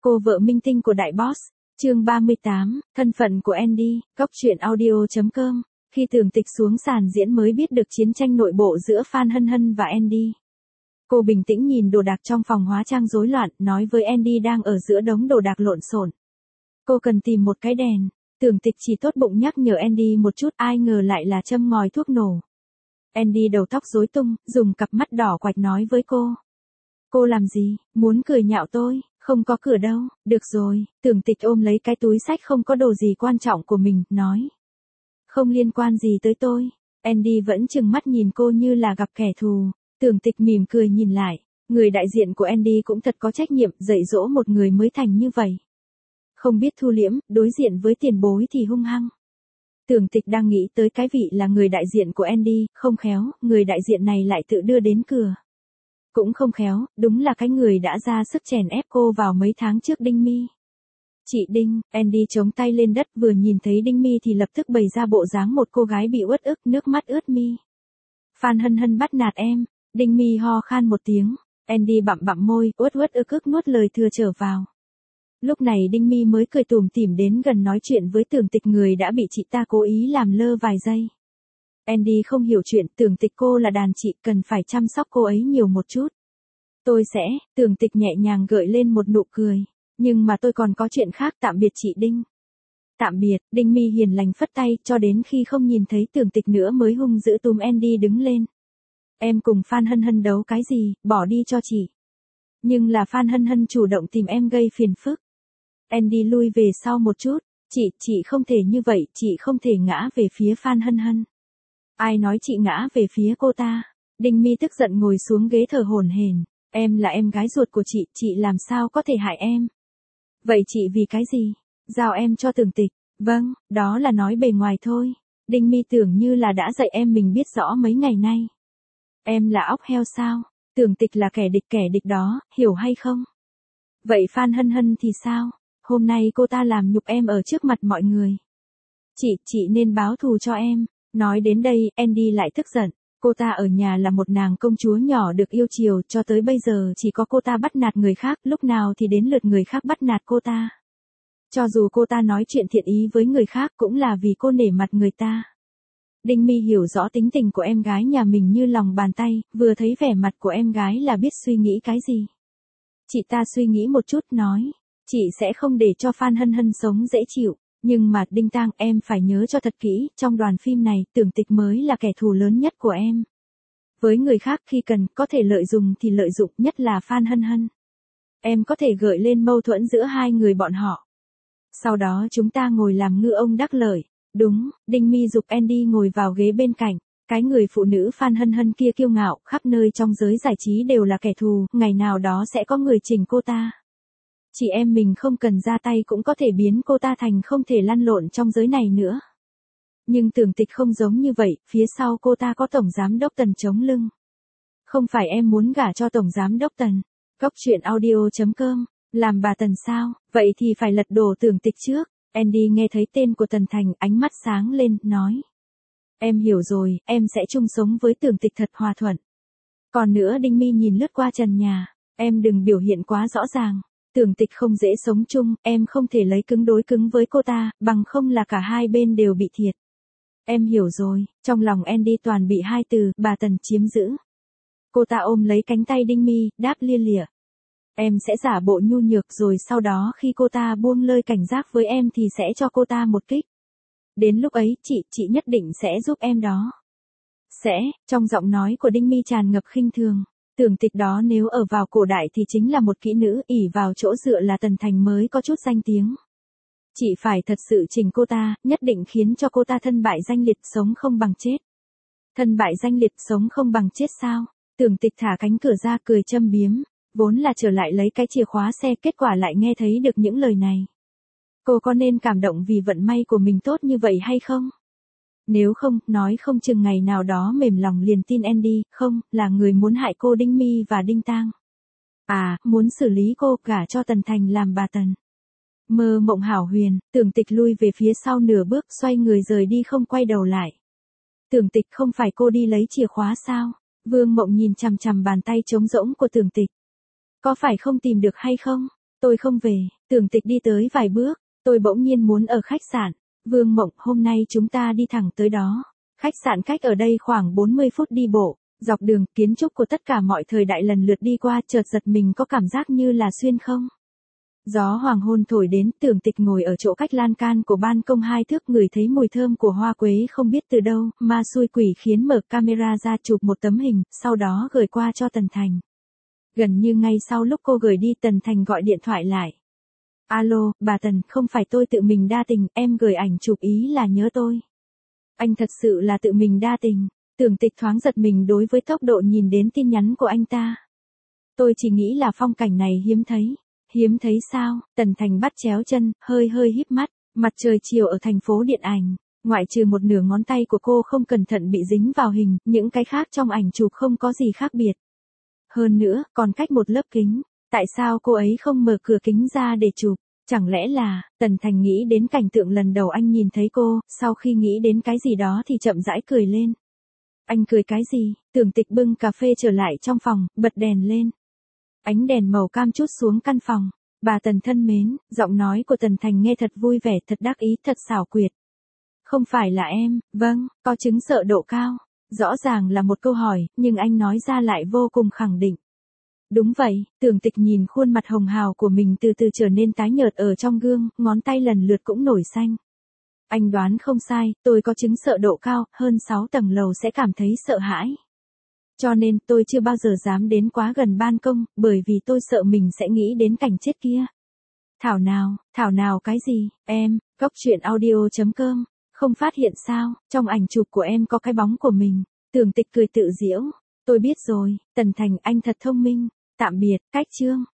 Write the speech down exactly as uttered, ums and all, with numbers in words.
Cô vợ minh tinh của đại boss. Chương ba mươi tám, thân phận của Andy, góc truyện audio chấm com. Khi Tường Tịch xuống sàn diễn mới biết được chiến tranh nội bộ giữa Phan Hân Hân và Andy. Cô bình tĩnh nhìn đồ đạc trong phòng hóa trang rối loạn, nói với Andy đang ở giữa đống đồ đạc lộn xộn. Cô cần tìm một cái đèn. Tường Tịch chỉ tốt bụng nhắc nhở Andy một chút, ai ngờ lại là châm ngòi thuốc nổ. Andy đầu tóc rối tung, dùng cặp mắt đỏ quạch nói với cô. Cô làm gì, muốn cười nhạo tôi? Không có cửa đâu, được rồi. Tường Tịch ôm lấy cái túi xách không có đồ gì quan trọng của mình, nói. Không liên quan gì tới tôi. Andy vẫn trừng mắt nhìn cô như là gặp kẻ thù. Tường Tịch mỉm cười nhìn lại. Người đại diện của Andy cũng thật có trách nhiệm, dạy dỗ một người mới thành như vậy. Không biết thu liễm, đối diện với tiền bối thì hung hăng. Tường Tịch đang nghĩ tới cái vị là người đại diện của Andy, không khéo, người đại diện này lại tự đưa đến cửa. Cũng không khéo, đúng là cái người đã ra sức chèn ép cô vào mấy tháng trước Đinh Mi. Chị Đinh, Andy chống tay lên đất, vừa nhìn thấy Đinh Mi thì lập tức bày ra bộ dáng một cô gái bị uất ức, nước mắt ướt mi. Phan Hân Hân bắt nạt em. Đinh Mi ho khan một tiếng. Andy bặm bặm môi, uất uất ức ức nuốt lời thừa trở vào. Lúc này Đinh Mi mới cười tủm tỉm đến gần nói chuyện với Tường Tịch, người đã bị chị ta cố ý làm lơ vài giây. Andy không hiểu chuyện, Tường Tịch cô là đàn chị, cần phải chăm sóc cô ấy nhiều một chút. Tôi sẽ, Tường Tịch nhẹ nhàng gợi lên một nụ cười. Nhưng mà tôi còn có chuyện khác, tạm biệt chị Đinh. Tạm biệt, Đinh Mi hiền lành phất tay, cho đến khi không nhìn thấy Tường Tịch nữa mới hung dữ túm Andy đứng lên. Em cùng Phan Hân Hân đấu cái gì, bỏ đi cho chị. Nhưng là Phan Hân Hân chủ động tìm em gây phiền phức. Andy lui về sau một chút. Chị, chị không thể như vậy, chị không thể ngã về phía Phan Hân Hân. Ai nói chị ngã về phía cô ta? Đinh Mi tức giận ngồi xuống ghế thở hổn hển. Em là em gái ruột của chị, chị làm sao có thể hại em? Vậy chị vì cái gì? Giao em cho Tường Tịch. Vâng, đó là nói bề ngoài thôi. Đinh Mi tưởng như là đã dạy em mình biết rõ mấy ngày nay. Em là óc heo sao? Tường Tịch là kẻ địch kẻ địch đó, hiểu hay không? Vậy Phan Hân Hân thì sao? Hôm nay cô ta làm nhục em ở trước mặt mọi người. Chị, chị nên báo thù cho em. Nói đến đây, Andy lại tức giận. Cô ta ở nhà là một nàng công chúa nhỏ được yêu chiều, cho tới bây giờ chỉ có cô ta bắt nạt người khác, lúc nào thì đến lượt người khác bắt nạt cô ta. Cho dù cô ta nói chuyện thiện ý với người khác cũng là vì cô nể mặt người ta. Đinh Mi hiểu rõ tính tình của em gái nhà mình như lòng bàn tay, vừa thấy vẻ mặt của em gái là biết suy nghĩ cái gì. Chị ta suy nghĩ một chút nói, chị sẽ không để cho Phan Hân Hân sống dễ chịu. Nhưng mà Đinh Tang, em phải nhớ cho thật kỹ, trong đoàn phim này, Tường Tịch mới là kẻ thù lớn nhất của em. Với người khác khi cần, có thể lợi dụng thì lợi dụng, nhất là Phan Hân Hân. Em có thể gợi lên mâu thuẫn giữa hai người bọn họ. Sau đó chúng ta ngồi làm ngư ông đắc lợi. Đúng, Đinh Mi giục Andy ngồi vào ghế bên cạnh. Cái người phụ nữ Phan Hân Hân kia kiêu ngạo, khắp nơi trong giới giải trí đều là kẻ thù, ngày nào đó sẽ có người chỉnh cô ta. Chị em mình không cần ra tay cũng có thể biến cô ta thành không thể lăn lộn trong giới này nữa. Nhưng Tường Tịch không giống như vậy, phía sau cô ta có Tổng Giám Đốc Tần chống lưng. Không phải em muốn gả cho Tổng Giám Đốc Tần. Góc truyện audio chấm com. Làm bà Tần sao? Vậy thì phải lật đổ Tường Tịch trước. Andy nghe thấy tên của Tần Thành, ánh mắt sáng lên, nói. Em hiểu rồi, em sẽ chung sống với Tường Tịch thật hòa thuận. Còn nữa, Đinh Mi nhìn lướt qua trần nhà. Em đừng biểu hiện quá rõ ràng. Tường Tịch không dễ sống chung, em không thể lấy cứng đối cứng với cô ta, bằng không là cả hai bên đều bị thiệt. Em hiểu rồi, trong lòng Andy toàn bị hai từ, bà Tần chiếm giữ. Cô ta ôm lấy cánh tay Đinh Mi, đáp lia lịa. Em sẽ giả bộ nhu nhược rồi sau đó khi cô ta buông lơi cảnh giác với em thì sẽ cho cô ta một kích. Đến lúc ấy, chị, chị nhất định sẽ giúp em đó. Sẽ, trong giọng nói của Đinh Mi tràn ngập khinh thường. Tường Tịch đó nếu ở vào cổ đại thì chính là một kỹ nữ, ỷ vào chỗ dựa là Tần Thành mới có chút danh tiếng. Chị phải thật sự chỉnh cô ta, nhất định khiến cho cô ta thân bại danh liệt, sống không bằng chết. Thân bại danh liệt, sống không bằng chết sao? Tường Tịch thả cánh cửa ra cười châm biếm, vốn là trở lại lấy cái chìa khóa xe, kết quả lại nghe thấy được những lời này. Cô có nên cảm động vì vận may của mình tốt như vậy hay không? Nếu không, nói không chừng ngày nào đó mềm lòng liền tin Andy, không, là người muốn hại cô Đinh Mi và Đinh Tang. À, muốn xử lý cô, gả cho Tần Thành làm bà Tần. Mơ mộng hảo huyền, Tường Tịch lui về phía sau nửa bước, xoay người rời đi không quay đầu lại. Tường Tịch, không phải cô đi lấy chìa khóa sao? Vương Mộng nhìn chằm chằm bàn tay trống rỗng của Tường Tịch. Có phải không tìm được hay không? Tôi không về, Tưởng Tịch đi tới vài bước, tôi bỗng nhiên muốn ở khách sạn. Vương Mộng, hôm nay chúng ta đi thẳng tới đó. Khách sạn cách ở đây khoảng bốn mươi phút đi bộ, dọc đường, kiến trúc của tất cả mọi thời đại lần lượt đi qua, chợt giật mình có cảm giác như là xuyên không. Gió hoàng hôn thổi đến, Tưởng Tịch ngồi ở chỗ cách lan can của ban công hai thước, ngửi thấy mùi thơm của hoa quế không biết từ đâu, ma xui quỷ khiến mở camera ra chụp một tấm hình, sau đó gửi qua cho Tần Thành. Gần như ngay sau lúc cô gửi đi, Tần Thành gọi điện thoại lại. Alo, bà Tần, không phải tôi tự mình đa tình, em gửi ảnh chụp ý là nhớ tôi. Anh thật sự là tự mình đa tình. Tưởng Tịch thoáng giật mình đối với tốc độ nhìn đến tin nhắn của anh ta. Tôi chỉ nghĩ là phong cảnh này hiếm thấy. Hiếm thấy sao? Tần Thành bắt chéo chân, hơi hơi híp mắt, mặt trời chiều ở thành phố điện ảnh. Ngoại trừ một nửa ngón tay của cô không cẩn thận bị dính vào hình, những cái khác trong ảnh chụp không có gì khác biệt. Hơn nữa, còn cách một lớp kính. Tại sao cô ấy không mở cửa kính ra để chụp? Chẳng lẽ là, Tần Thành nghĩ đến cảnh tượng lần đầu anh nhìn thấy cô, sau khi nghĩ đến cái gì đó thì chậm rãi cười lên. Anh cười cái gì? Tưởng Tịch bưng cà phê trở lại trong phòng, bật đèn lên. Ánh đèn màu cam trút xuống căn phòng. Bà Tần thân mến, giọng nói của Tần Thành nghe thật vui vẻ, thật đắc ý, thật xảo quyệt. Không phải là em, vâng, có chứng sợ độ cao. Rõ ràng là một câu hỏi, nhưng anh nói ra lại vô cùng khẳng định. Đúng vậy, Tưởng Tịch nhìn khuôn mặt hồng hào của mình từ từ trở nên tái nhợt ở trong gương, ngón tay lần lượt cũng nổi xanh. Anh đoán không sai, tôi có chứng sợ độ cao, hơn sáu tầng lầu sẽ cảm thấy sợ hãi. Cho nên tôi chưa bao giờ dám đến quá gần ban công, bởi vì tôi sợ mình sẽ nghĩ đến cảnh chết kia. Thảo nào, thảo nào cái gì, em, Cốc Truyện Audio chấm com, không phát hiện sao, trong ảnh chụp của em có cái bóng của mình. Tưởng Tịch cười tự giễu, tôi biết rồi, Tần Thành anh thật thông minh, tạm biệt, cách chương.